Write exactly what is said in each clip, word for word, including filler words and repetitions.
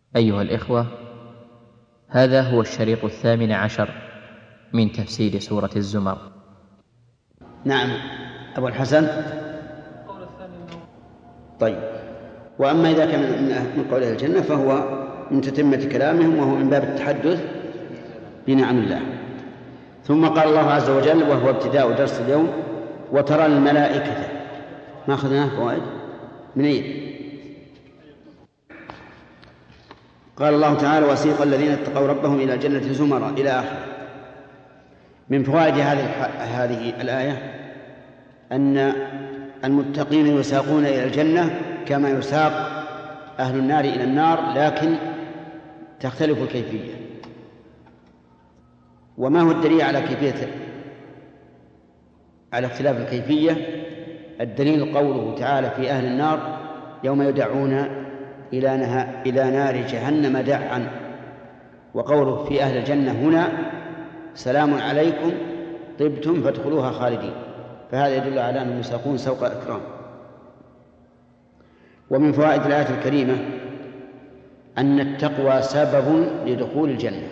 أيها الإخوة، هذا هو الشريط الثامن عشر من تفسير سورة الزمر. نعم أبو الحسن. طيب، وأما إذا كان من قول أهل الجنة فهو من تتمة كلامهم، وهو من باب التحدث بنعم الله. ثم قال الله عز وجل، وهو ابتداء درس اليوم: وترى الملائكة. ما أخذناه فوائد من أين؟ قال الله تعالى: وسيق الذين اتقوا ربهم إلى الجنة زمرا، إلى آخره. من فوائد هذه هذه الآية أن المتقين يساقون إلى الجنة كما يساق أهل النار إلى النار، لكن تختلف الكيفية. وما هو الدليل على كيفية على اختلاف الكيفية؟ الدليل قوله تعالى في أهل النار: يوم يدعون إلى, نها إلى نار جهنم دعا. وقوله في أهل الجنة هنا: سلام عليكم طبتم فادخلوها خالدين. فهذا يدل على أنهم يساقون سوق إكرام. ومن فوائد الآية الكريمة أن التقوى سبب لدخول الجنة،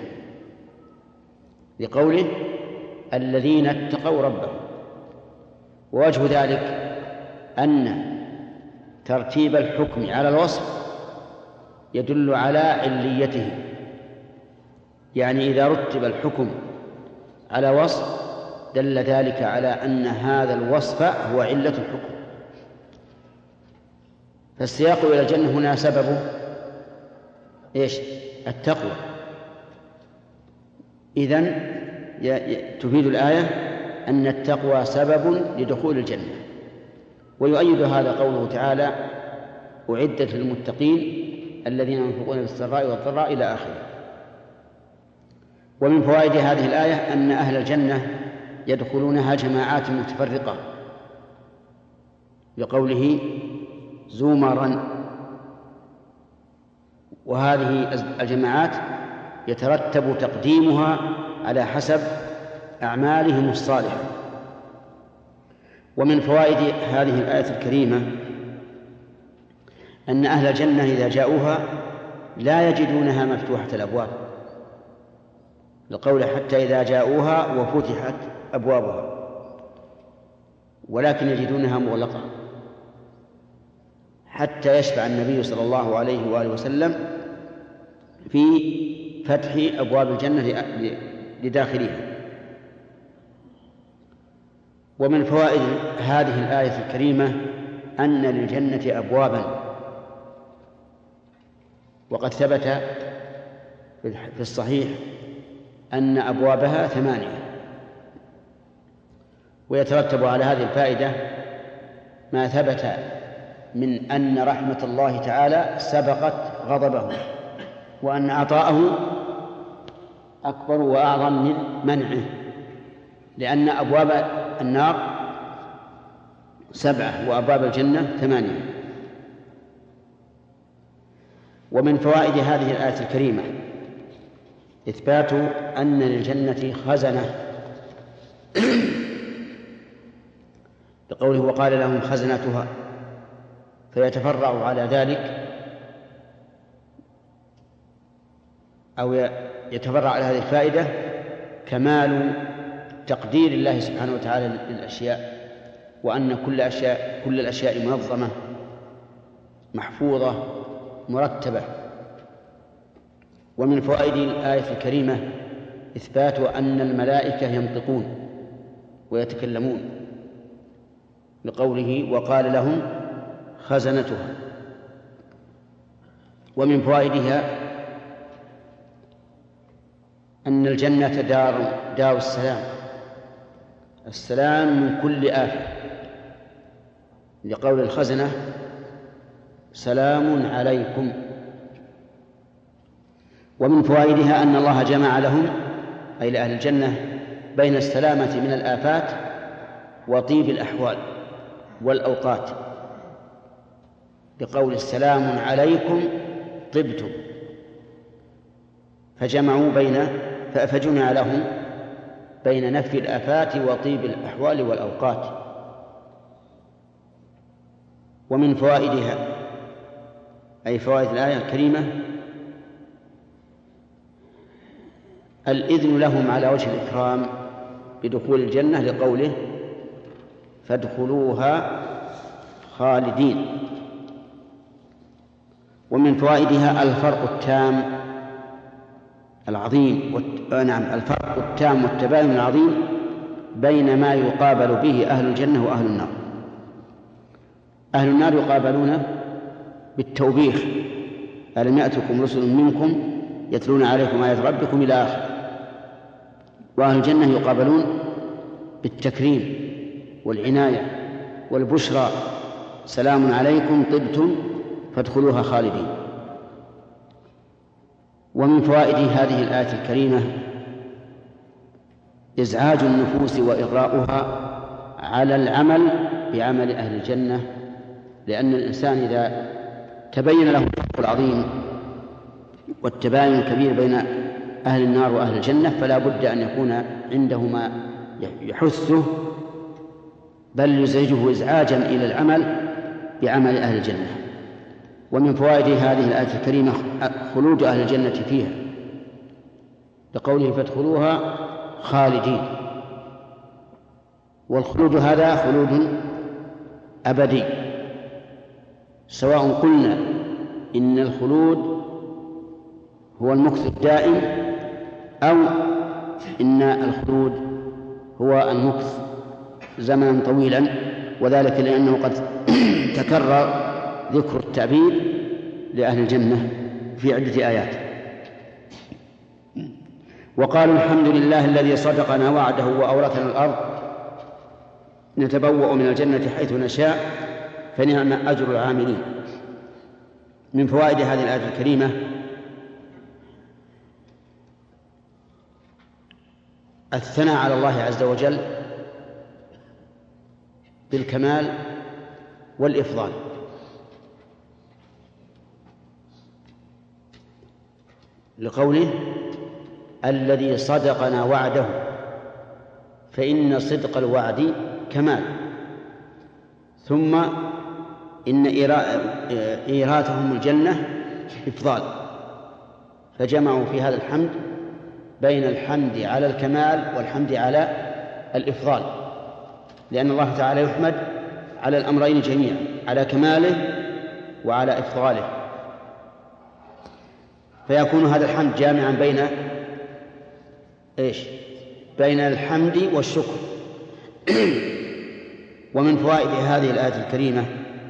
لقوله: الذين اتقوا ربهم. ووجه ذلك أن ترتيب الحكم على الوصف يدل على عليته، يعني إذا رتب الحكم على وصف دل ذلك على أن هذا الوصف هو علة الحكم. فالسياق إلى الجنة هنا سببه إيش؟ التقوى. إذن تفيد الآية أن التقوى سبب لدخول الجنة. ويؤيد هذا قوله تعالى: أعدت للمتقين الذين ينفقون بالسراء والضراء، إلى آخره. ومن فوائد هذه الآية أن أهل الجنة يدخلونها جماعات متفرقة، بقوله زمرا. وهذه الجماعات يترتب تقديمها على حسب أعمالهم الصالحة. ومن فوائد هذه الآية الكريمة أن أهل الجنة إذا جاءوها لا يجدونها مفتوحة الأبواب، لقول: حتى إذا جاءوها وفتحت أبوابها، ولكن يجدونها مغلقة، حتى يشفع النبي صلى الله عليه وآله وسلم في فتح أبواب الجنة لداخلها. ومن فوائد هذه الآية الكريمة أن للجنة أبوابا، وقد ثبت في الصحيح أن أبوابها ثمانية. ويترتب على هذه الفائدة ما ثبت من أن رحمة الله تعالى سبقت غضبه، وأن عطاءه أكبر وأعظم من منعه، لأن أبواب النار سبعة وأبواب الجنة ثمانية. ومن فوائد هذه الآية الكريمة إثبات أن للجنة خزنة، بقوله: وقال لهم خزنتها. فيتفرع على ذلك أو يتفرع على هذه الفائدة كمال تقدير الله سبحانه وتعالى للأشياء، وأن كل أشياء كل الأشياء منظمة محفوظة مرتبة. ومن فوائد الآية الكريمة إثبات أن الملائكة ينطقون ويتكلمون، لقوله: وقال لهم خزنتها. ومن فوائدها أن الجنة دار دار السلام، السلام من كل آفة، لقول الخزنة: سلام عليكم. ومن فوائدها أن الله جمع لهم، أي لأهل الجنة، بين السلامة من الآفات وطيب الأحوال والأوقات، بقول: السلام عليكم طبتم. فجمعوا بين فجمع لهم بين نفي الآفات وطيب الأحوال والأوقات. ومن فوائدها أي فوائد الآية الكريمة الإذن لهم على وجه الإكرام بدخول الجنة لقوله فادخلوها خالدين. ومن فوائدها الفرق التام العظيم والت... نعم الفرق التام والتباين العظيم بين ما يقابل به أهل الجنة وأهل النار. أهل النار يقابلون بالتوبيخ ألم يأتكم رسل منكم يتلون عليكم آيات ربكم إلى آخره. وأهل الجنة يقابلون بالتكريم والعناية والبشرى سلام عليكم طبتم فادخلوها خالدين. ومن فوائد هذه الآية الكريمة إزعاج النفوس وإغراؤها على العمل بعمل أهل الجنة، لأن الإنسان إذا تبين له الفرق العظيم والتباين الكبير بين أهل النار وأهل الجنة فلا بد أن يكون عنده ما يحثه بل يزعجه إزعاجا إلى العمل بعمل أهل الجنة. ومن فوائد هذه الآية الكريمة خلود أهل الجنة فيها لقوله فادخلوها خالدين. والخلود هذا خلود أبدي، سواء قلنا إن الخلود هو المكث الدائم أو إن الخلود هو المكث زمنا طويلا، وذلك لأنه قد تكرر ذكر التعبير لأهل الجنة في عدة آيات. وقالوا الحمد لله الذي صدقنا وعده وأورثنا الأرض نتبوأ من الجنة حيث نشاء فنعم أجر العاملين. من فوائد هذه الآية الكريمة الثناء على الله عز وجل بالكمال والإفضال، لقوله الذي صدقنا وعده، فإن صدق الوعد كمال، ثم إن إيراتهم الجنة إفضال، فجمعوا في هذا الحمد بين الحمد على الكمال والحمد على الإفضال، لأن الله تعالى يحمد على الأمرين جميعا، على كماله وعلى إفضاله، فيكون هذا الحمد جامعا بين إيش؟ بين الحمد والشكر. ومن فوائد هذه الآية الكريمة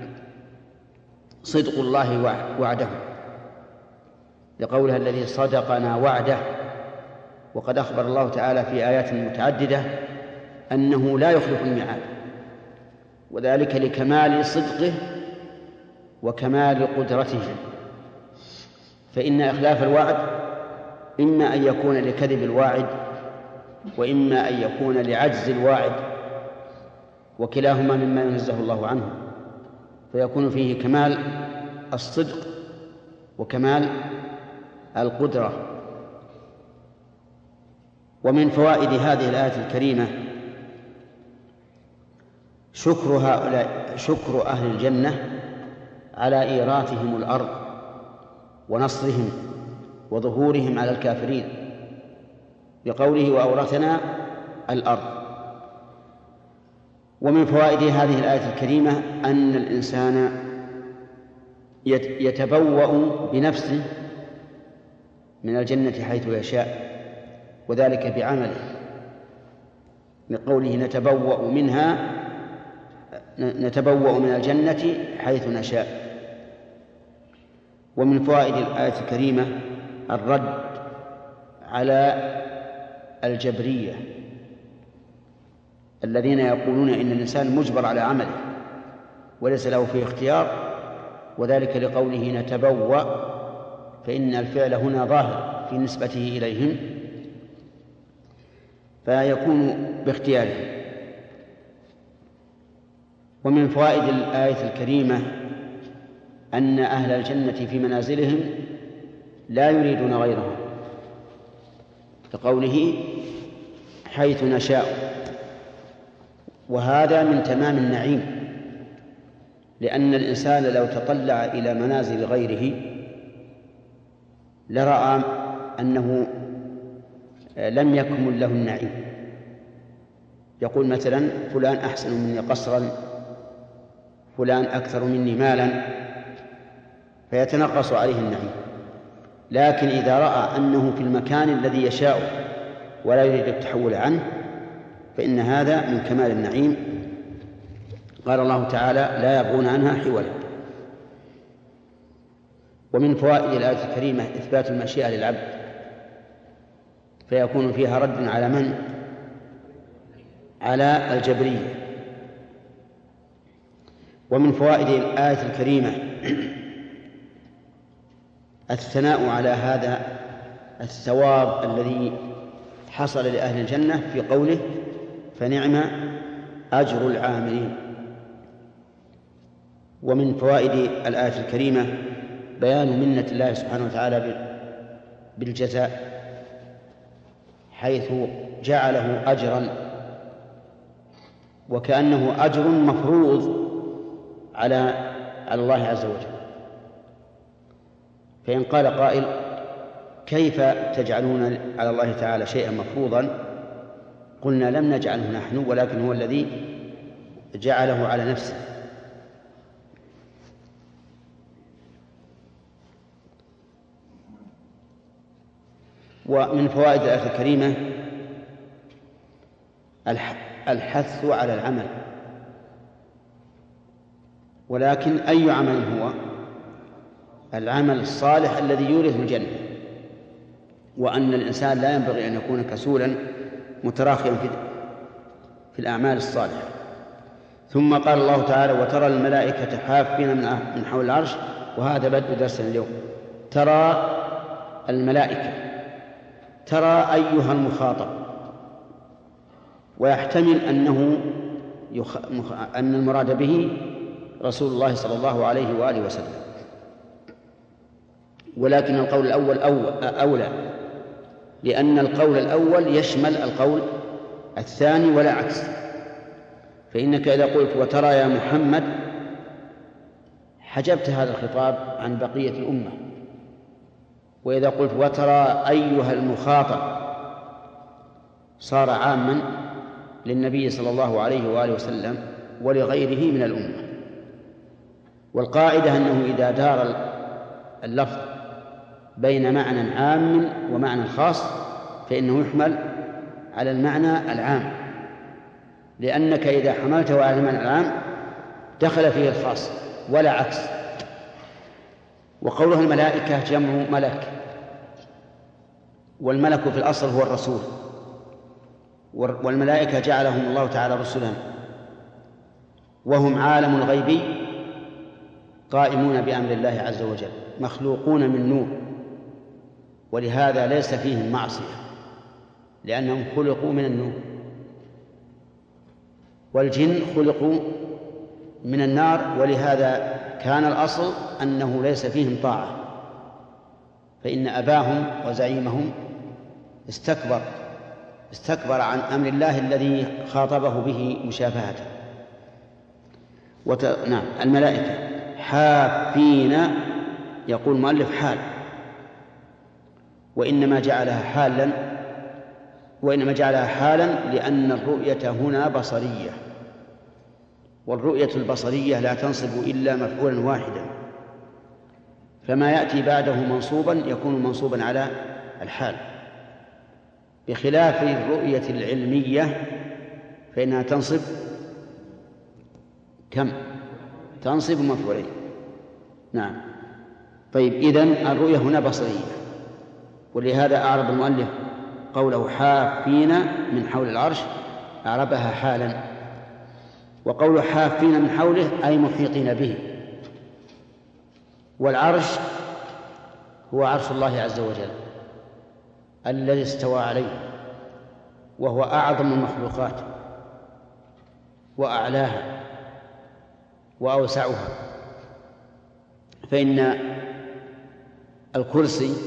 صدق الله وعده، لقولها الذي صدقنا وعده، وقد أخبر الله تعالى في آيات متعددة أنه لا يخلف الميعاد، وذلك لكمال صدقه وكمال قدرته، فإن إخلاف الوعد إما أن يكون لكذب الواعد وإما أن يكون لعجز الواعد، وكلاهما مما ينزه الله عنه، فيكون فيه كمال الصدق وكمال القدرة. ومن فوائد هذه الآية الكريمة شكر هؤلاء شكر أهل الجنة على إيراثهم الأرض ونصرهم وظهورهم على الكافرين، بقوله وأورثنا الأرض. ومن فوائد هذه الآية الكريمة أن الإنسان يتبوأ بنفسه من الجنة حيث يشاء، وذلك بعمله، بقوله نتبوأ منها نتبوأ من الجنة حيث نشاء. ومن فوائد الآية الكريمة الرد على الجبرية الذين يقولون إن الإنسان مجبر على عمله وليس له فيه اختيار، وذلك لقوله نتبوأ، فإن الفعل هنا ظاهر في نسبته إليهم فيكون باختيارهم. ومن فوائد الآية الكريمة أن أهل الجنة في منازلهم لا يريدون غيرهم، كقوله حيث نشاء، وهذا من تمام النعيم، لأن الإنسان لو تطلع إلى منازل غيره لرأى أنه لم يكمل له النعيم. يقول مثلا فلان أحسن مني قصرا، فلان أكثر مني مالا، فيتنقص عليه النعيم. لكن إذا رأى أنه في المكان الذي يشاء ولا يريد التحول عنه فإن هذا من كمال النعيم. قال الله تعالى لا يبغون عنها حولا. ومن فوائد الآية الكريمة إثبات المشيئة للعبد، فيكون فيها رد على من؟ على الجبرية. ومن فوائد الآية الكريمة الثناء على هذا الثواب الذي حصل لأهل الجنة في قوله فنعم أجر العاملين. ومن فوائد الآية الكريمة بيان منة الله سبحانه وتعالى بالجزاء، حيث جعله أجرا وكأنه أجر مفروض على على الله عز وجل. فإن قال قائل كيف تجعلون على الله تعالى شيئا مفروضا؟ قلنا لم نجعله نحن، ولكن هو الذي جعله على نفسه. ومن فوائد الآية الكريمة الحث على العمل، ولكن أي عمل هو؟ العمل الصالح الذي يورث الجنة، وأن الإنسان لا ينبغي أن يكون كسولا متراخيا في في الأعمال الصالحة. ثم قال الله تعالى وترى الملائكة حافين من حول العرش، وهذا بدء درسنا اليوم. ترى الملائكة، ترى أيها المخاطب، ويحتمل أنه يخ... أن المراد به رسول الله صلى الله عليه وآله وسلم، ولكن القول الأول أولى، لأن القول الأول يشمل القول الثاني ولا عكس. فإنك إذا قلت وترى يا محمد حجبت هذا الخطاب عن بقية الأمة، وإذا قلت وترى أيها المخاطب صار عاما للنبي صلى الله عليه وآله وسلم ولغيره من الأمة. والقاعدة أنه إذا دار اللفظ بين معنى عام ومعنى خاص فإنه يحمل على المعنى العام، لأنك إذا حملته على المعنى العام دخل فيه الخاص ولا عكس. وقوله الملائكة جمع ملك، والملك في الأصل هو الرسول، والملائكة جعلهم الله تعالى رسلا، وهم عالم الغيب قائمون بأمر الله عز وجل، مخلوقون من نور، ولهذا ليس فيهم معصية لأنهم خلقوا من النور. والجن خلقوا من النار، ولهذا كان الأصل أنه ليس فيهم طاعة، فإن أباهم وزعيمهم استكبر استكبر عن أمر الله الذي خاطبه به مشافهته. وت... نعم الملائكة حافين، يقول المؤلف حال، وإنما جعلها حالا وإنما جعلها حالا لأن الرؤية هنا بصرية، والرؤية البصرية لا تنصب إلا مفعولا واحدا، فما يأتي بعده منصوبا يكون منصوبا على الحال، بخلاف الرؤية العلمية فإنها تنصب كم؟ تنصب مفعولين. نعم. طيب إذن الرؤية هنا بصرية، ولهذا أعرب المؤلف قوله حافين من حول العرش أعربها حالا، وقوله حافين من حوله أي محيطين به. والعرش هو عرش الله عز وجل الذي استوى عليه، وهو أعظم المخلوقات وأعلاها وأوسعها، فإن الكرسي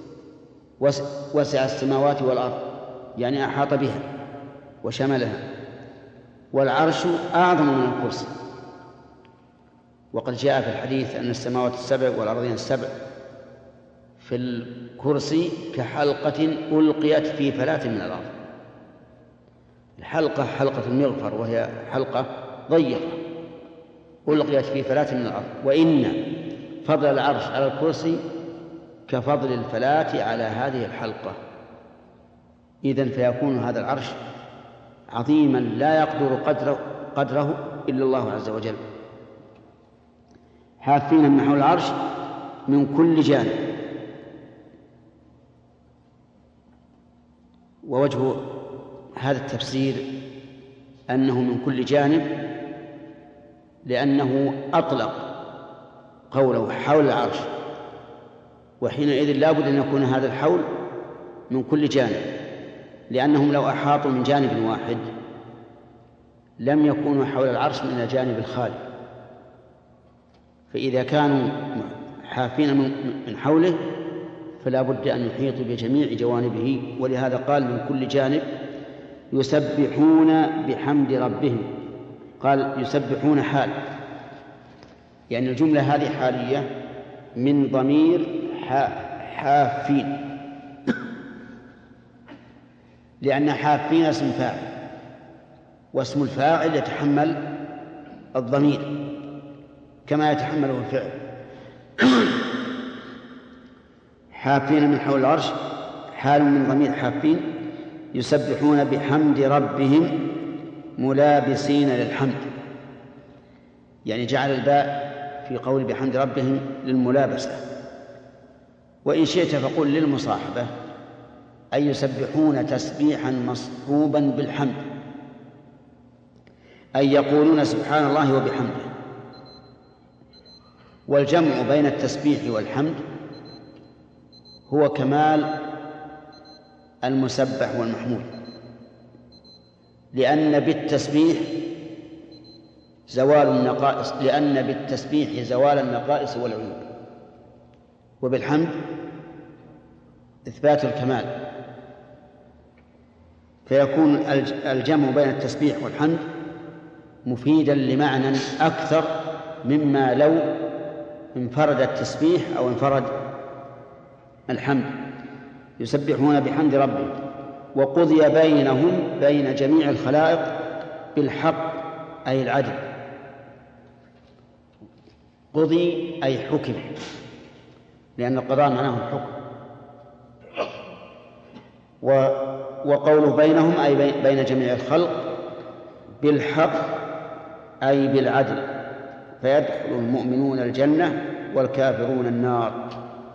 وسع السماوات والأرض، يعني أحاط بها وشملها، والعرش أعظم من الكرسي. وقد جاء في الحديث أن السماوات السبع والأرضين السبع في الكرسي كحلقة ألقيت في فلاة من الأرض. الحلقة حلقة المغفر، وهي حلقة ضيقة ألقيت في فلاة من الأرض. وإن فضل العرش على الكرسي كفضل الفلاة على هذه الحلقة. إذن فيكون هذا العرش عظيما لا يقدر قدره, قدره إلا الله عز وجل. حافين من حول العرش من كل جانب. ووجه هذا التفسير أنه من كل جانب لأنه أطلق قوله حول العرش، وحينئذ لا بد أن يكون هذا الحول من كل جانب، لأنهم لو أحاطوا من جانب واحد لم يكونوا حول العرش من الجانب الخالي، فإذا كانوا حافين من حوله فلا بد أن يحيطوا بجميع جوانبه. ولهذا قال من كل جانب يسبحون بحمد ربهم. قال يسبحون حال، يعني الجملة هذه حالية من ضمير حافين، لأن حافين اسم فاعل، واسم الفاعل يتحمل الضمير كما يتحمله الفعل. حافين من حول العرش حال من ضمير حافين يسبحون بحمد ربهم ملابسين للحمد، يعني جعل الباء في قول بحمد ربهم للملابسة. وإن شئت فقل للمصاحبة، أي يسبحون تسبيحا مصحوبا بالحمد، أي يقولون سبحان الله وبحمده. والجمع بين التسبيح والحمد هو كمال المسبح والمحمود، لأن بالتسبيح زوال النقائص لأن بالتسبيح زوال النقائص والعيوب، وبالحمد إثبات الكمال. فيكون الجمع بين التسبيح والحمد مفيدا لمعنى أكثر مما لو انفرد التسبيح أو انفرد الحمد. يسبحون بحمد ربهم. وقضي بينهم بين جميع الخلائق بالحق أي العدل. قضي أي حكم، لأن القضاء معناه الحكم. وقوله بينهم أي بين جميع الخلق بالحق أي بالعدل، فيدخل المؤمنون الجنة والكافرون النار.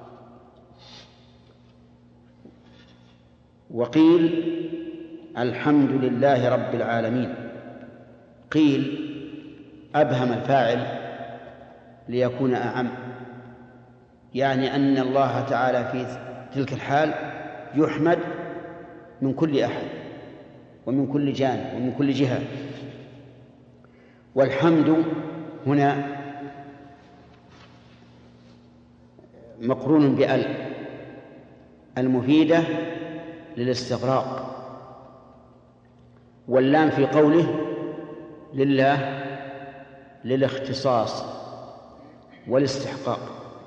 وقيل الحمد لله رب العالمين. قيل أبهم الفاعل ليكون أعم، يعني أن الله تعالى في تلك الحال يحمد من كل أحد ومن كل جانب ومن كل جهة. والحمد هنا مقرون بأل المفيدة للاستغراق، واللام في قوله لله للاختصاص والاستحقاق.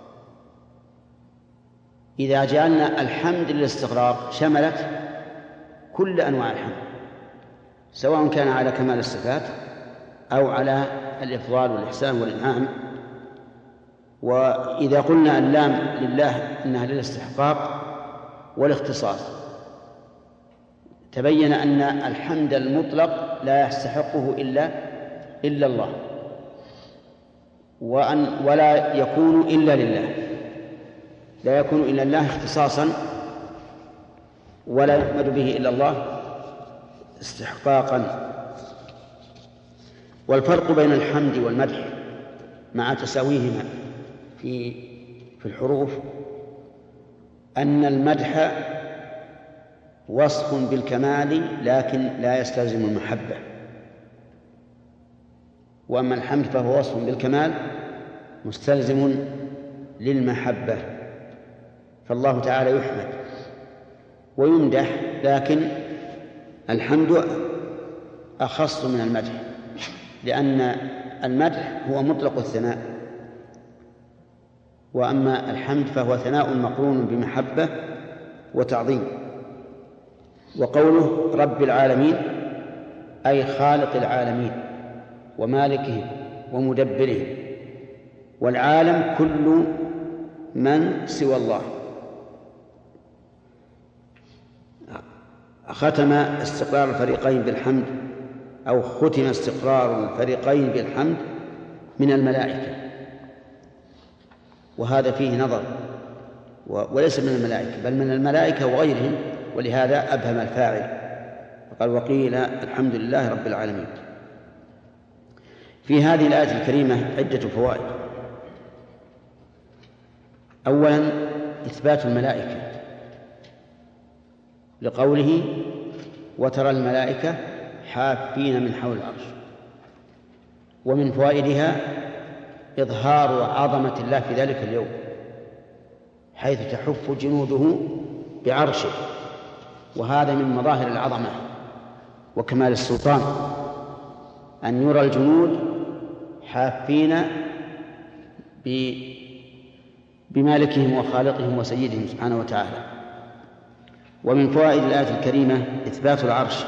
إذا جعلنا الحمد للاستغراق شملت كل أنواع الحمد، سواء كان على كمال الصفات أو على الإفضال والإحسان والإنعام. وإذا قلنا اللام لله إنها للاستحقاق والاختصاص، تبين أن الحمد المطلق لا يستحقه إلا إلا الله، وأن ولا يكون إلا لله، لا يكون إلا الله اختصاصا، ولا يحمد به إلا الله استحقاقا. والفرق بين الحمد والمدح مع تساويهما في في الحروف أن المدح وصف بالكمال لكن لا يستلزم المحبة، وأما الحمد فهو وصف بالكمال مستلزم للمحبة. فالله تعالى يحمد ويمدح، لكن الحمد أخص من المدح، لأن المدح هو مطلق الثناء، وأما الحمد فهو ثناء مقرون بمحبة وتعظيم. وقوله رب العالمين أي خالق العالمين ومالكهم ومدبرهم، والعالم كل من سوى الله. ختم استقرار الفريقين بالحمد أو ختم استقرار الفريقين بالحمد من الملائكة، وهذا فيه نظر، وليس من الملائكة بل من الملائكة وغيرهم، ولهذا أبهم الفاعل وقال وقيل الحمد لله رب العالمين. في هذه الآية الكريمة عدة فوائد. أولا إثبات الملائكة لقوله وترى الملائكة حافين من حول العرش، ومن فوائدها إظهار عظمة الله في ذلك اليوم حيث تحف جنوده بعرشه، وهذا من مظاهر العظمة وكمال السلطان أن يرى الجنود حافين بمالكهم وخالقهم وسيدهم سبحانه وتعالى. ومن فوائد الآية الكريمة إثبات العرش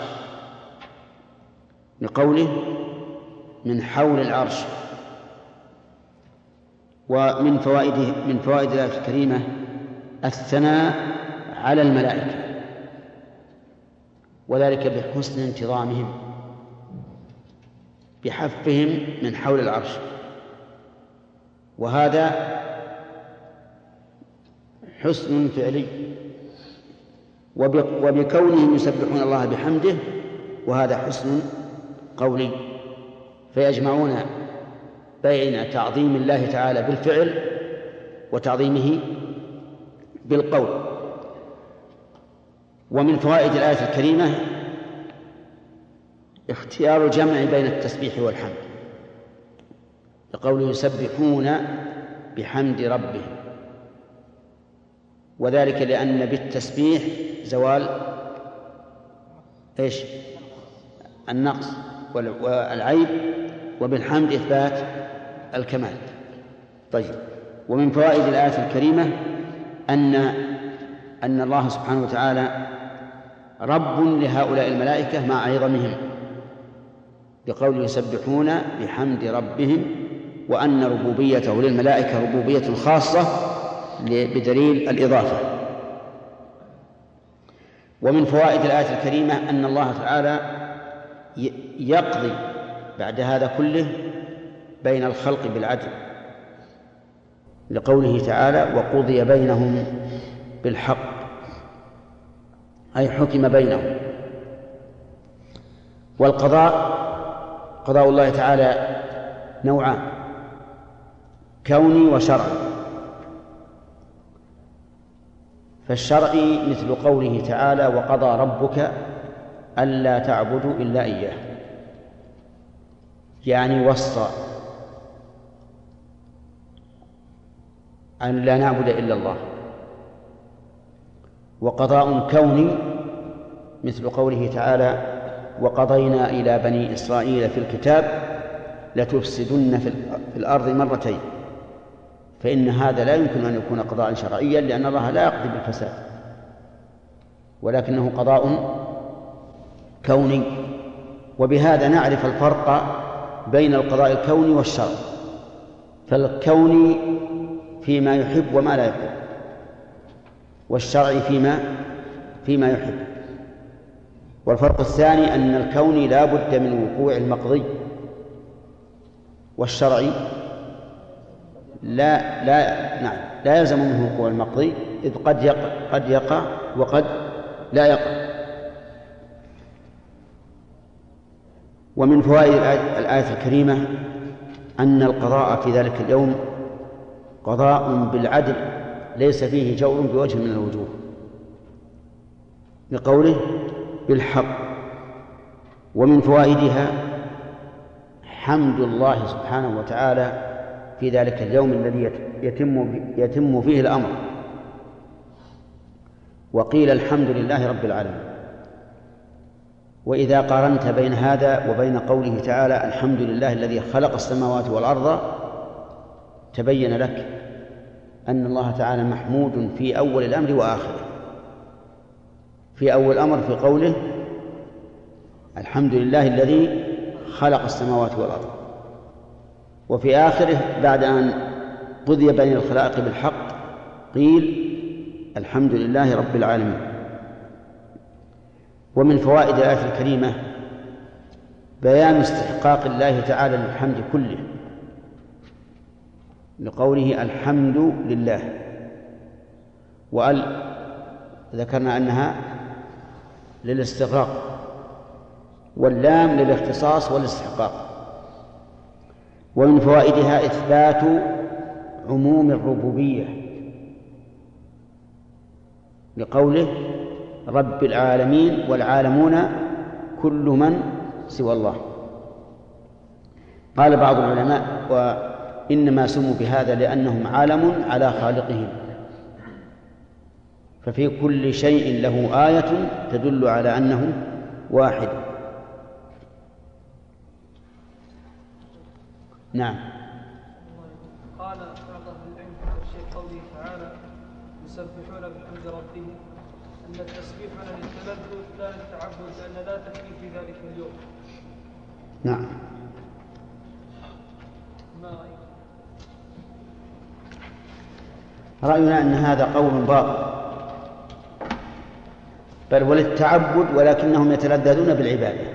لقوله من حول العرش. ومن فوائد من فوائد الآية الكريمة الثناء على الملائكة، وذلك بحسن انتظامهم بحفهم من حول العرش، وهذا حسن فعلي، وبكونهم يسبحون الله بحمده، وهذا حسن قولي، فيجمعون بين تعظيم الله تعالى بالفعل وتعظيمه بالقول. ومن فوائد الآية الكريمة اختيار الجمع بين التسبيح والحمد لقوله يسبحون بحمد ربهم، وذلك لأن بالتسبيح زوال إيش؟ النقص والعيب، وبالحمد إثبات الكمال. طيب، ومن فوائد الآية الكريمة أن أن الله سبحانه وتعالى رب لهؤلاء الملائكة مع عظمهم بقول يسبحون بحمد ربهم، وأن ربوبيته للملائكة ربوبية خاصة بدليل الإضافة. ومن فوائد الآية الكريمة أن الله تعالى يقضي بعد هذا كله بين الخلق بالعدل لقوله تعالى وقضي بينهم بالحق، أي حكم بينهم. والقضاء قضاء الله تعالى نوعان، كوني وشرعي. فالشرعي مثل قوله تعالى وقضى ربك ألا تعبدوا إلا إياه، يعني وصى أن لا نعبد إلا الله. وقضاء كوني مثل قوله تعالى وقضينا إلى بني إسرائيل في الكتاب لتفسدن في الأرض مرتين، فإن هذا لا يمكن أن يكون قضاء شرعيا لأن الله لا يقضي بالفساد، ولكنه قضاء كوني. وبهذا نعرف الفرق بين القضاء الكوني والشرعي، فالكوني فيما يحب وما لا يحب، والشرعي فيما فيما يحب. والفرق الثاني أن الكوني لا بد من وقوع المقضي، والشرعي لا لا نعم لا يلزم منه وقوع المقضي، إذ قد يقع قد يقع وقد لا يقع. ومن فوائد الآية الكريمة أن القضاء في ذلك اليوم قضاء بالعدل ليس فيه جور بوجه من الوجوه لقوله بالحق. ومن فوائدها حمد الله سبحانه وتعالى في ذلك اليوم الذي يتم يتم فيه الأمر. وقيل الحمد لله رب العالمين. وإذا قارنت بين هذا وبين قوله تعالى الحمد لله الذي خلق السماوات والأرض تبين لك أن الله تعالى محمود في أول الأمر وآخره. في أول الأمر في قوله الحمد لله الذي خلق السماوات والأرض، وفي آخره بعد أن قضي بين الخلائق بالحق قيل الحمد لله رب العالمين. ومن فوائد الآية الكريمة بيان استحقاق الله تعالى للحمد كله، لقوله الحمد لله، وأل ذكرنا أنها للاستغراق، واللام للاختصاص والاستحقاق. ومن فوائدها إثبات عموم الربوبية لقوله رب العالمين والعالمون كل من سوى الله. قال بعض العلماء وإنما سموا بهذا لأنهم عالم على خالقهم، ففي كل شيء له آية تدل على أنه واحد. نعم. قال بعض أهل العلم في تفسير قوله تعالى يسبحون بحمد ربهم أن التسبيح للتلذذ لا للتعبد، لأن لا تكليف في ذلك اليوم. نعم. ما رأيك؟ رأينا أن هذا قول باطل، بل وللتعبد، ولكنهم يتلذذون بالعبادة،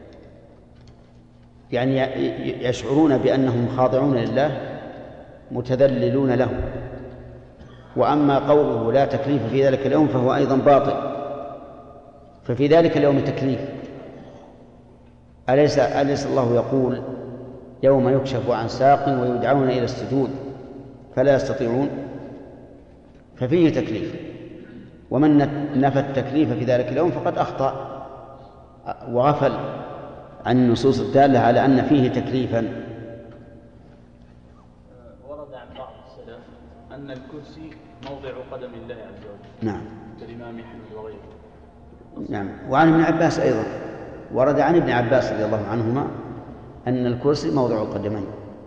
يعني يشعرون بأنهم خاضعون لله متذللون له. وأما قوله لا تكليف في ذلك اليوم فهو أيضا باطل، ففي ذلك اليوم تكليف. أليس, أليس الله يقول يوم يكشف عن ساق ويدعون إلى السجود فلا يستطيعون؟ ففيه تكليف، ومن نفى التكليف في ذلك اليوم فقد أخطأ وغفل عن النصوص الدالة على أن فيه تكليفا. ورد عن بعض السلف أن الكرسي موضع قدم الله عز وجل. نعم. كالإمام أحمد وغيره. نعم. وعن ابن عباس أيضا ورد عن ابن عباس رضي الله عنهما أن الكرسي موضع القدمين.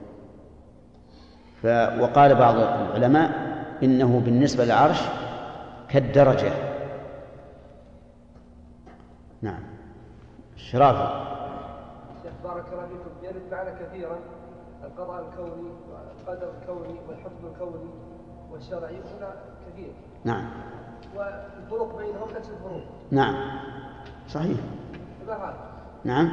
ف... وقال بعض العلماء إنه بالنسبة للعرش كالدرجة. نعم. شرافي. بارك الله فيكم. يرد معنا كثيرا القضاء الكوني والقدر الكوني والحكم الكوني والشرعي، هنا كثير. نعم. والفروق بينهم نفس الفروق. نعم صحيح. هذا. نعم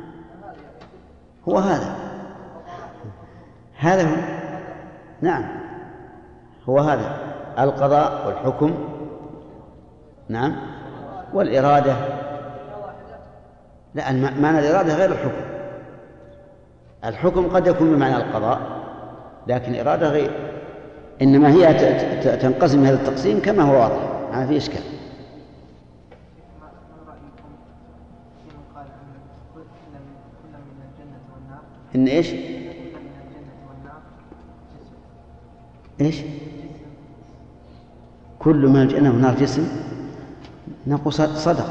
هو هذا هذا هو. نعم هو هذا القضاء والحكم. نعم. والإرادة. لا، معنى الإرادة غير الحكم. الحكم قد يكون بمعنى القضاء لكن الإرادة غير، إنما هي تنقسم هذا التقسيم كما هو واضح، ما في إشكال. إن إيش؟ إيش؟ كل ما الجنة والنار جسم، نقول صدق.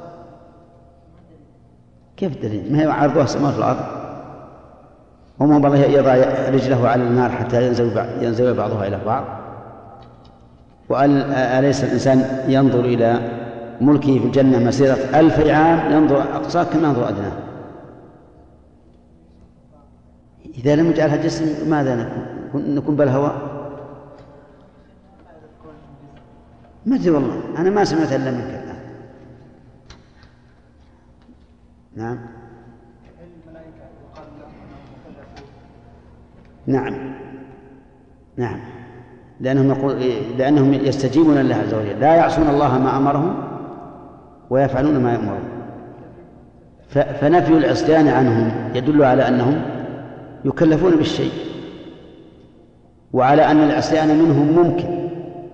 كيف الدليل؟ ما هي عرضها السماوات والأرض، وما بالله يضع رجله على النار حتى ينزوي بعضها إلى بعض. وأليس الإنسان ينظر إلى ملكه في الجنة مسيرة ألف عام، ينظر أقصاه كما ينظر أدناه. إذا لم يجعلها جسم ماذا نكون؟ نكون بالهواء؟ ما أدري والله، أنا ما سمعت إلا منك الآن. نعم. نعم نعم لأنهم يقول لأنهم يستجيبون لله عز وجل، لا يعصون الله ما أمرهم ويفعلون ما يأمرون. فنفي العصيان عنهم يدل على أنهم يكلفون بالشيء، وعلى أن العصيان منهم ممكن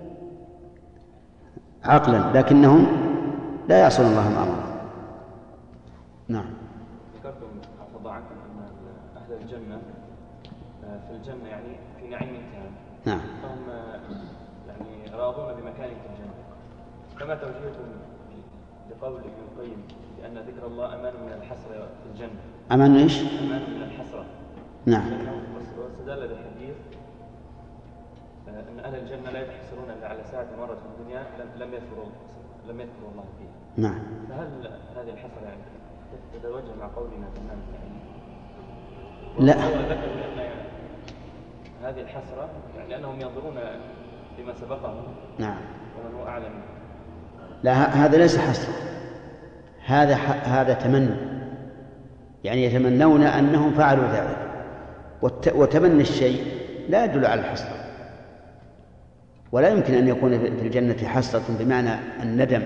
عقلا، لكنهم لا يعصون الله ما أمرهم. نعم. ذكرتم حفظ عنكم أن أهل الجنة في الجنة يعني في نعيم تام. نعم. فهم يعني راضون بمكانهم في الجنة. كما توجيهكم لقول ابن القيم بأن ذكر الله أمان من الحسرة في الجنة. أمان إيش؟ أمان من الحسرة. نعم. واستدل بالحديث أن أهل الجنة لا يتحسرون إلا على ساعة مرت في الدنيا لم لم يذكروا لم يذكروا الله فيها. نعم. فهل هذه الحسرة يعني تتوجه مع قولنا تمام يعني؟ لا. هو ذكر بأن هذه الحسرة يعني لأنهم ينظرون لما سبقهم. نعم. ومن هو أعلم. لا، هذا ليس حسرة، هذا هذا تمني، يعني يتمنون أنهم فعلوا ذلك، وتمني الشيء لا يدل على الحسرة، ولا يمكن أن يكون في الجنة حسرة بمعنى الندم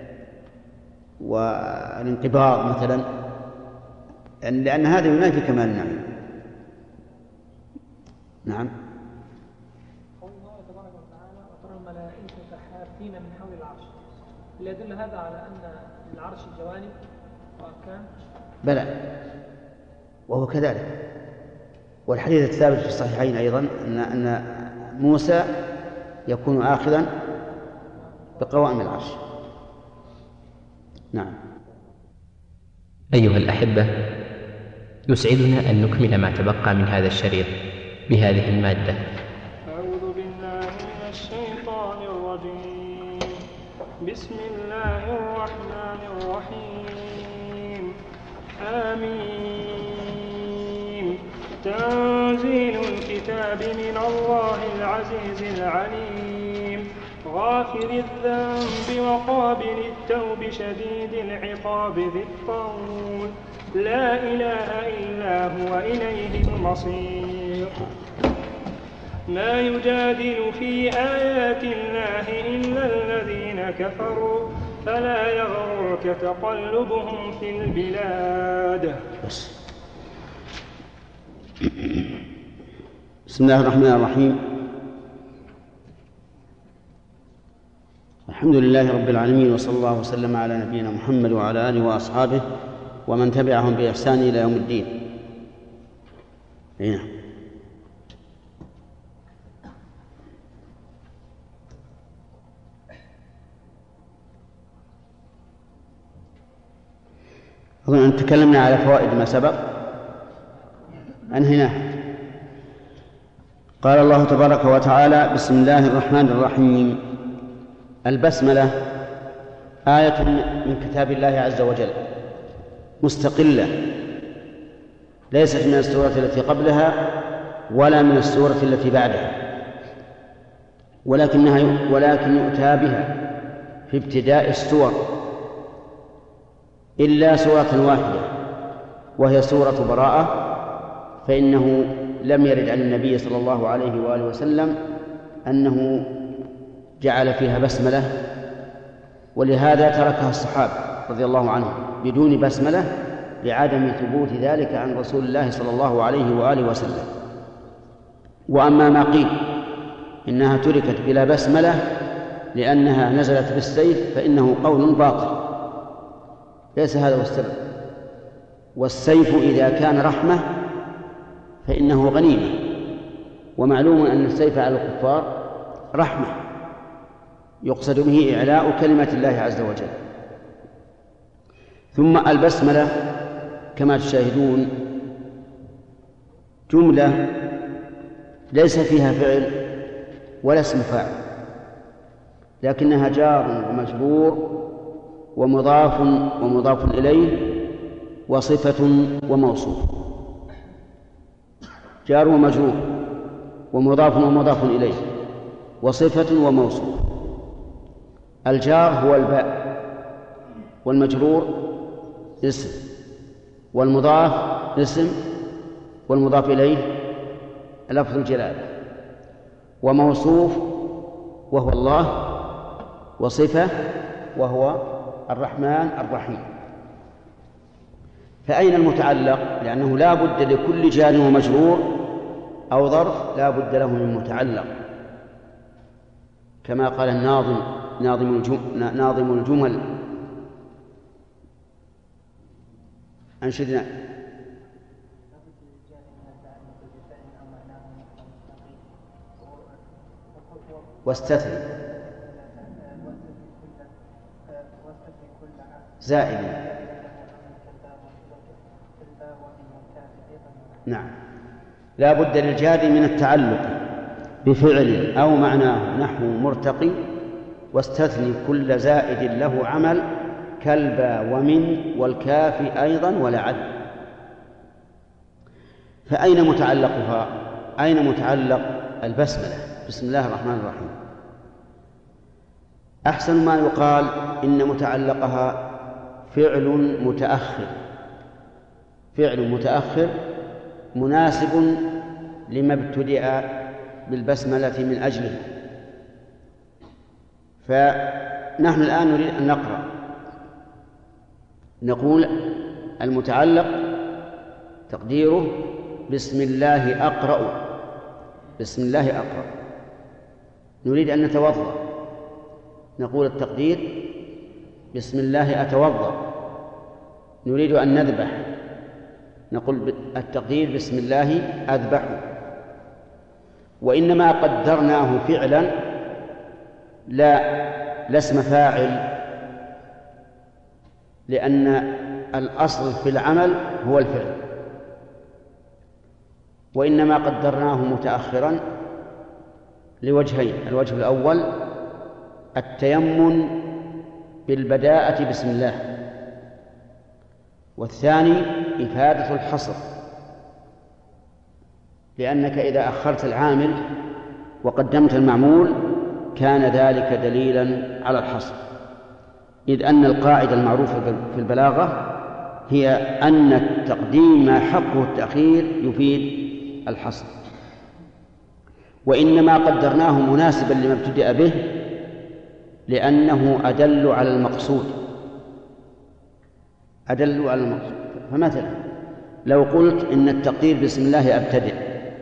والانقباض مثلا، لأن هذا ينافي كمال النعيم. نعم. قول الله تبارك وتعالى وترى الملائكة حافين من حول العرش، هل يدل هذا على أن للعرش جوانب وأركان؟ بلى، وهو كذلك. والحديث الثابت في الصحيحين أيضا أن أن موسى يكون آخذا بقوائم العرش. نعم. أيها الأحبة، يسعدنا أن نكمل ما تبقى من هذا الشريط بهذه المادة. أعوذ بالله من الشيطان الرجيم. بسم الله الرحمن الرحيم. آمين. تنزيل الكتاب من الله العزيز العليم، غافر الذنب وقابل التوب شديد العقاب ذي الطول، لا إله إلا هو إليه المصير. ما يجادل في آيات الله إلا الذين كفروا، فلا يغرك تقلبهم في البلاد. بسم الله الرحمن الرحيم. الحمد لله رب العالمين، وصلى الله وسلم على نبينا محمد وعلى آله وأصحابه ومن تبعهم بإحسان إلى يوم الدين. هنا أظن أن تكلمنا على فوائد ما سبق، أنهيناه. قال الله تبارك وتعالى: بسم الله الرحمن الرحيم. البسملة آية من كتاب الله عز وجل مستقلة، ليست من السورة التي قبلها ولا من السورة التي بعدها، ولكنها ولكن يؤتى بها في ابتداء السور إلا سورة واحدة وهي سورة براءة، فإنه لم يرد عن النبي صلى الله عليه وآله وسلم أنه جعل فيها بسملة، ولهذا تركها الصحابة رضي الله عنهم بدون بسملة لعدم ثبوت ذلك عن رسول الله صلى الله عليه وآله وسلم. وأما ما قيل إنها تركت بلا بسملة لأنها نزلت بالسيف فإنه قول باطل، ليس هذا هو السبب. والسيف إذا كان رحمة فإنه غنيمة، ومعلوم أن السيف على الكفار رحمة يقصد به إعلاء كلمة الله عز وجل. ثم البسملة كما تشاهدون جملة ليس فيها فعل ولا اسم فاعل، لكنها جار ومجرور ومضاف ومضاف إليه وصفة وموصوف. جار ومجرور ومضاف ومضاف إليه وصفة وموصوف. الجار هو الباء، والمجرور اسم، والمضاف اسم، والمضاف إليه لفظ الجلالة، وموصوف وهو الله، وصفة وهو الرحمن الرحيم. فأين المتعلق؟ لأنه لا بد لكل جار ومجرور أو ظرف لا بد له من متعلق، كما قال الناظم ناظم الجمل, ناظم الجمل أنشدنا: واستثني زائد. نعم، لا بد للجار من التعلق بفعل أو معناه نحو مرتقي، واستثني كل زائد له عمل كالبا ومن والكاف أيضا ولعل. فأين متعلقها؟ أين متعلق البسملة بسم الله الرحمن الرحيم؟ أحسن ما يقال إن متعلقها فعل متأخر، فعل متأخر مناسب لما ابتدأ بالبسملة من أجله. فنحن الآن نريد أن نقرأ، نقول المتعلق تقديره بسم الله أقرأ، بسم الله أقرأ. نريد أن نتوضأ، نقول التقدير بسم الله أتوضأ. نريد أن نذبح، نقول التقدير بسم الله أذبح. وإنما قدرناه فعلا لا لا اسم فاعل، لأن الأصل في العمل هو الفعل، وإنما قدرناه متأخرا لوجهين: الوجه الأول التيمم بالبداءة بسم الله، والثاني إفادة الحصر، لأنك إذا أخرت العامل وقدمت المعمول كان ذلك دليلا على الحصر، إذ أن القاعدة المعروفة في البلاغة هي أن التقديم ما حقه التأخير يفيد الحصر. وإنما قدرناه مناسبا لما ابتدأ به لأنه أدل على المقصود، أدل على المقصود. فمثلا لو قلت إن التقدير بسم الله أبتدئ،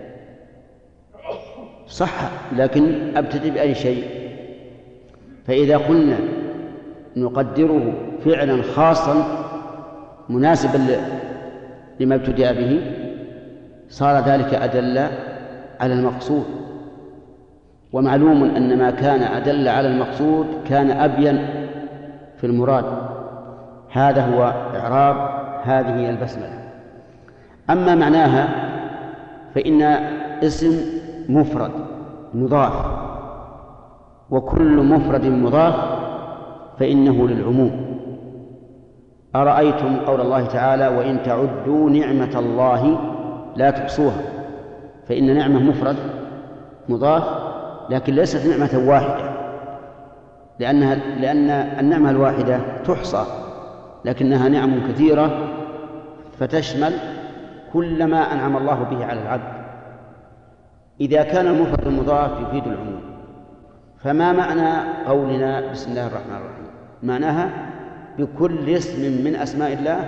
صح، لكن أبتدئ بأي شيء؟ فإذا قلنا نقدره فعلا خاصا مناسبا لما ابتدأ به صار ذلك أدل على المقصود. ومعلوم أن ما كان أدل على المقصود كان أبين في المراد. هذا هو إعراب هذه البسملة. أما معناها فإن اسم مفرد مضاف، وكل مفرد مضاف فإنه للعموم. أرأيتم قول الله تعالى: وإن تعدوا نعمة الله لا تحصوها، فإن نعمة مفرد مضاف لكن ليست نعمة واحدة، لأنها لأن النعمة الواحدة تحصى، لكنها نعم كثيرة فتشمل كل ما أنعم الله به على العبد. إذا كان المفرد المضاف يفيد العموم، فما معنى قولنا بسم الله الرحمن الرحيم؟ معناها بكل اسم من أسماء الله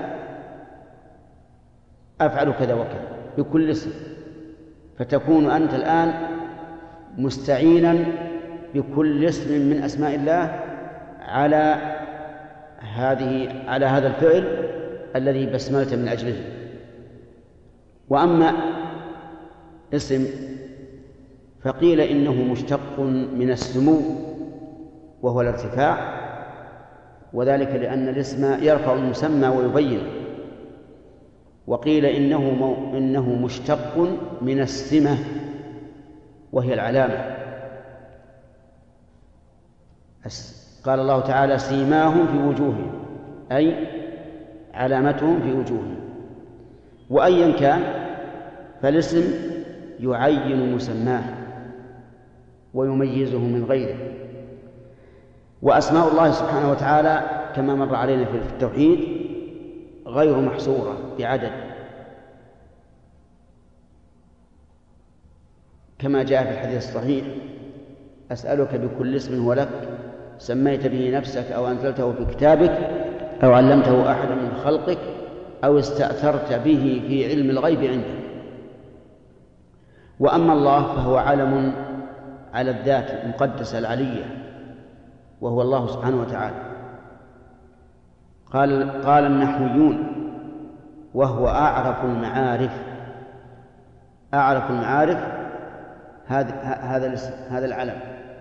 أفعل كذا وكذا، بكل اسم. فتكون أنت الآن مستعينا بكل اسم من أسماء الله على هذه على هذا الفعل الذي بسملت من أجله. وأما اسم فقيل إنه مشتق من السمو وهو الارتفاع، وذلك لأن الاسم يرفع المسمى ويبين. وقيل إنه مو إنه مشتق من السمة وهي العلامة. قال الله تعالى: سيماهم في وجوههم، أي علامتهم في وجوههم. وأيا كان فالاسم يعين مسماه ويميزه من غيره. وأسماء الله سبحانه وتعالى كما مر علينا في التوحيد غير محصورة بعدد، كما جاء في الحديث الصحيح: أسألك بكل اسم هو لك سميت به نفسك أو أنزلته في كتابك أو علمته أحدا من خلقك أو استأثرت به في علم الغيب عندك. وأما الله فهو علم على الذات المقدسة العلية، وهو الله سبحانه وتعالى. قال قال النحويون: وهو أعرف المعارف. أعرف المعارف هذا هذا هذا العلم.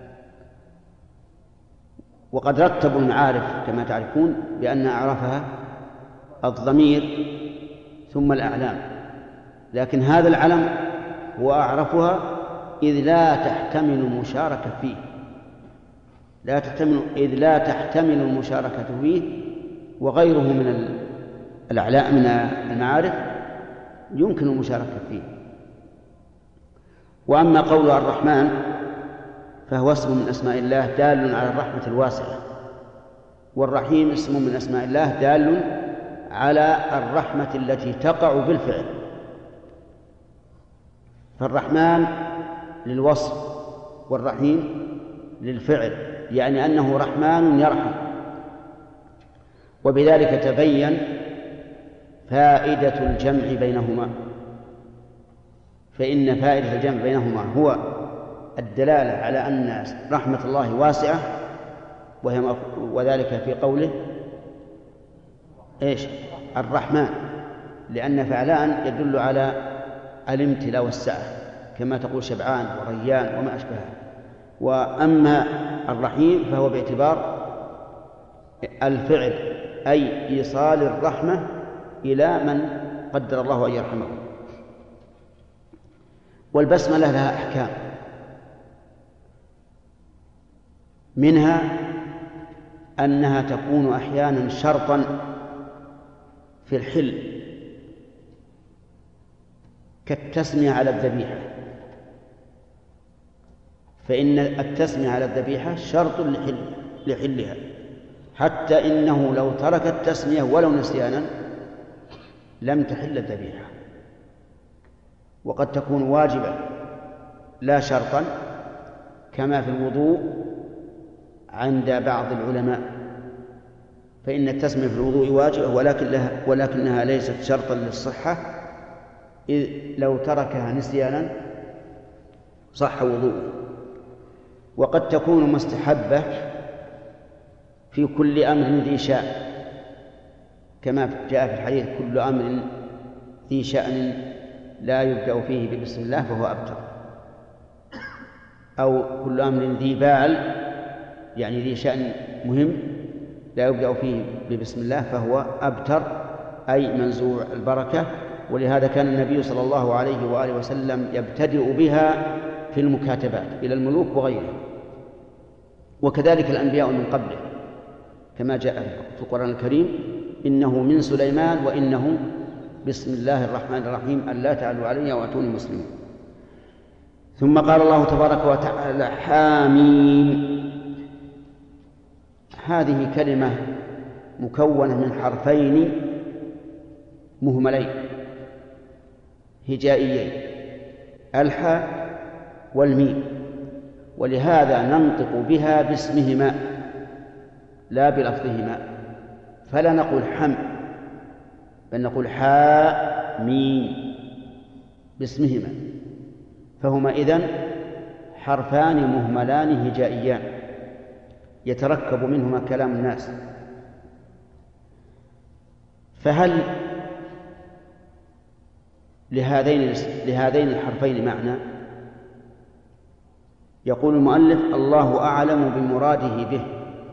وقد رتبوا المعارف كما تعرفون بأن أعرفها الضمير ثم الأعلام، لكن هذا العلم هو أعرفها إذ لا تحتمل المشاركة فيه لا تحتمل إذ لا تحتمل المشاركة فيه، وغيره من الأعلاء من المعارف يمكن المشاركة فيه. وأما قول الرحمن فهو اسم من أسماء الله دال على الرحمة الواسعة، والرحيم اسم من أسماء الله دال على الرحمة التي تقع بالفعل. فالرحمن للوصف والرحيم للفعل، يعني أنه رحمن يرحم. وبذلك تبين فائدة الجمع بينهما، فإن فائدة الجمع بينهما هو الدلالة على أن رحمة الله واسعة، وهي وذلك في قوله إيش الرحمن، لأن فعلان يدل على الامتلاء والسعة كما تقول شبعان وريان وما أشبهه. وأما الرحيم فهو باعتبار الفعل، أي إيصال الرحمة إلى من قدر الله أن يرحمه. والبسملة لها أحكام، منها أنها تكون أحيانا شرطا في الحل كالتسمية على الذبيحة، فإن التسمية على الذبيحة شرط لحل لحلها، حتى إنه لو ترك التسمية ولو نسيانا لم تحل الذبيحة. وقد تكون واجبة لا شرطا، كما في الوضوء عند بعض العلماء، فإن التسمية في الوضوء واجبة ولكن لها ولكنها ليست شرطا للصحة، إذ لو تركها نسيانا صح وضوءه. وقد تكون مستحبة في كل أمر ذي شأن، كما جاء في الحديث كل أمر ذي شأن لا يبدأ فيه ببسم الله فهو أبتر، أو كل أمر ذي بال يعني ذي شأن مهم لا يبدأ فيه ببسم الله فهو أبتر، أي منزوع البركة. ولهذا كان النبي صلى الله عليه وآله وسلم يبتدئ بها في المكاتبات إلى الملوك وغيرهم، وكذلك الأنبياء من قبله، كما جاء في القرآن الكريم إنه من سليمان وإنه بسم الله الرحمن الرحيم ألا تعلوا علي وأتوني مسلمين. ثم قال الله تبارك وتعالى حاميم. هذه كلمة مكونة من حرفين مهملين هجائيين، الحاء والميم، ولهذا ننطق بها باسمهما لا بلفظهما، فلا نقول حم بل نقول حاء ميم باسمهما، فهما إذن حرفان مهملان هجائيان يتركب منهما كلام الناس. فهل لهذين لهذين الحرفين معنى؟ يقول المؤلف الله أعلم بمراده به،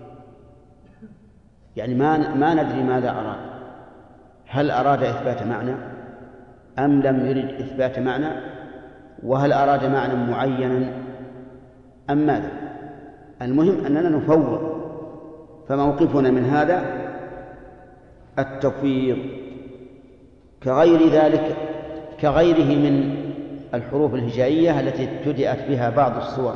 يعني ما ما ندري ماذا أراد، هل أراد إثبات معنى أم لم يرد إثبات معنى، وهل أراد معنى معينا أم ماذا؟ المهم أننا نفوض، فموقفنا من هذا التفويض، كغير ذلك كغيره من الحروف الهجائية التي ابتدأت بها بعض السور.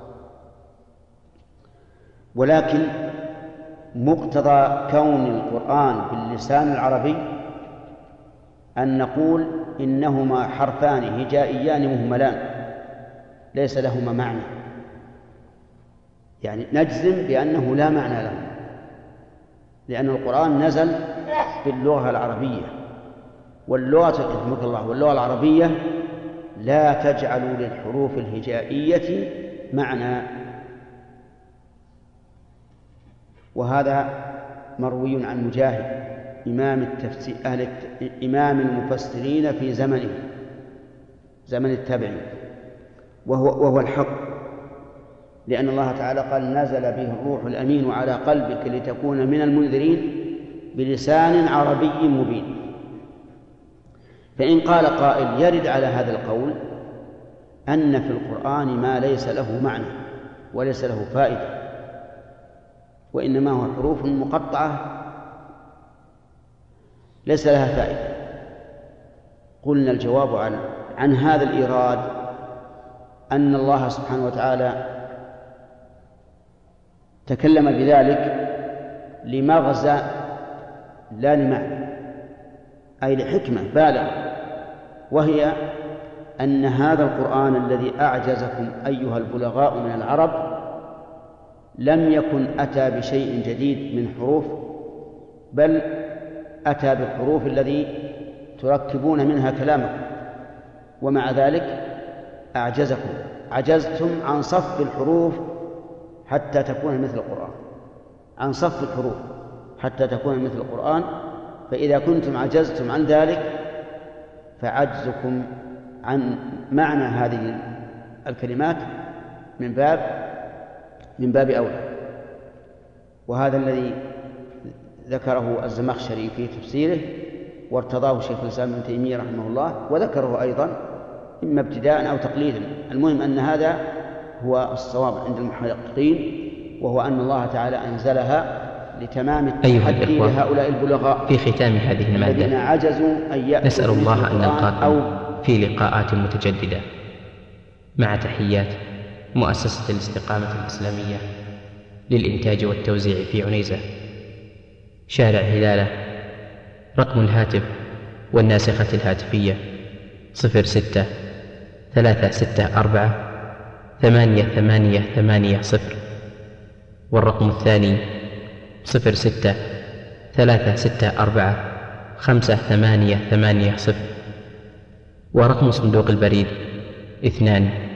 ولكن مقتضى كون القرآن باللسان العربي أن نقول إنهما حرفان هجائيان مهملان ليس لهما معنى، يعني نجزم بأنه لا معنى له، لأن القرآن نزل باللغة العربية، واللغة الله واللغة العربية لا تجعل للحروف الهجائية معنى. وهذا مروي عن مجاهد إمام التفسير أهل إمام المفسرين في زمنه زمن التابعين، وهو, وهو الحق، لأن الله تعالى قال نزل به الروح الأمين على قلبك لتكون من المنذرين بلسان عربي مبين. فإن قال قائل يرد على هذا القول أن في القرآن ما ليس له معنى وليس له فائدة، وإنما هو حروف مقطعة ليس لها فائدة. قلنا الجواب عن, عن هذا الإيراد أن الله سبحانه وتعالى تكلم بذلك لمغزى لا لمعنى، أي لحكمة بالغة، وهي أن هذا القرآن الذي أعجزكم أيها البلغاء من العرب لم يكن أتى بشيء جديد من حروف، بل أتى بالحروف الذي تركبون منها كلامكم، ومع ذلك أعجزكم، عجزتم عن صف الحروف حتى تكون مثل القرآن، عن صف الحروف حتى تكون مثل القرآن. فإذا كنتم عجزتم عن ذلك فعجزكم عن معنى هذه الكلمات من باب من باب أولى. وهذا الذي ذكره الزمخشري في تفسيره وارتضاه شيخ الإسلام ابن تيمية رحمه الله، وذكره أيضا إما ابتداء أو تقليدا. المهم أن هذا هو الصواب عند المحققين، وهو أن الله تعالى أنزلها لتمام التحدي لهؤلاء البلغاء في ختام هذه المادة الذين عجزوا أن يأتوا. نسأل الله أن نلقاكم في لقاءات متجددة، مع تحيات مؤسسة الاستقامة الإسلامية للإنتاج والتوزيع في عنيزة، شارع هلالة. رقم الهاتف والناسخة الهاتفية صفر ستة ثلاثة ستة أربعة ثمانية ثمانية ثمانية صفر، والرقم الثاني صفر ستة ثلاثة ستة أربعة خمسة ثمانية ثمانية صفر، ورقم صندوق البريد اثنان